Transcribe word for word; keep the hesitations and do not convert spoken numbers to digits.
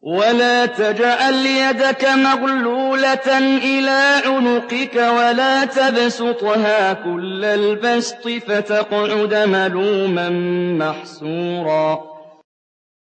ولا تجعل يدك مغلولة إلى عنقك ولا تبسطها كل البسط فتقعد ملوما محسورا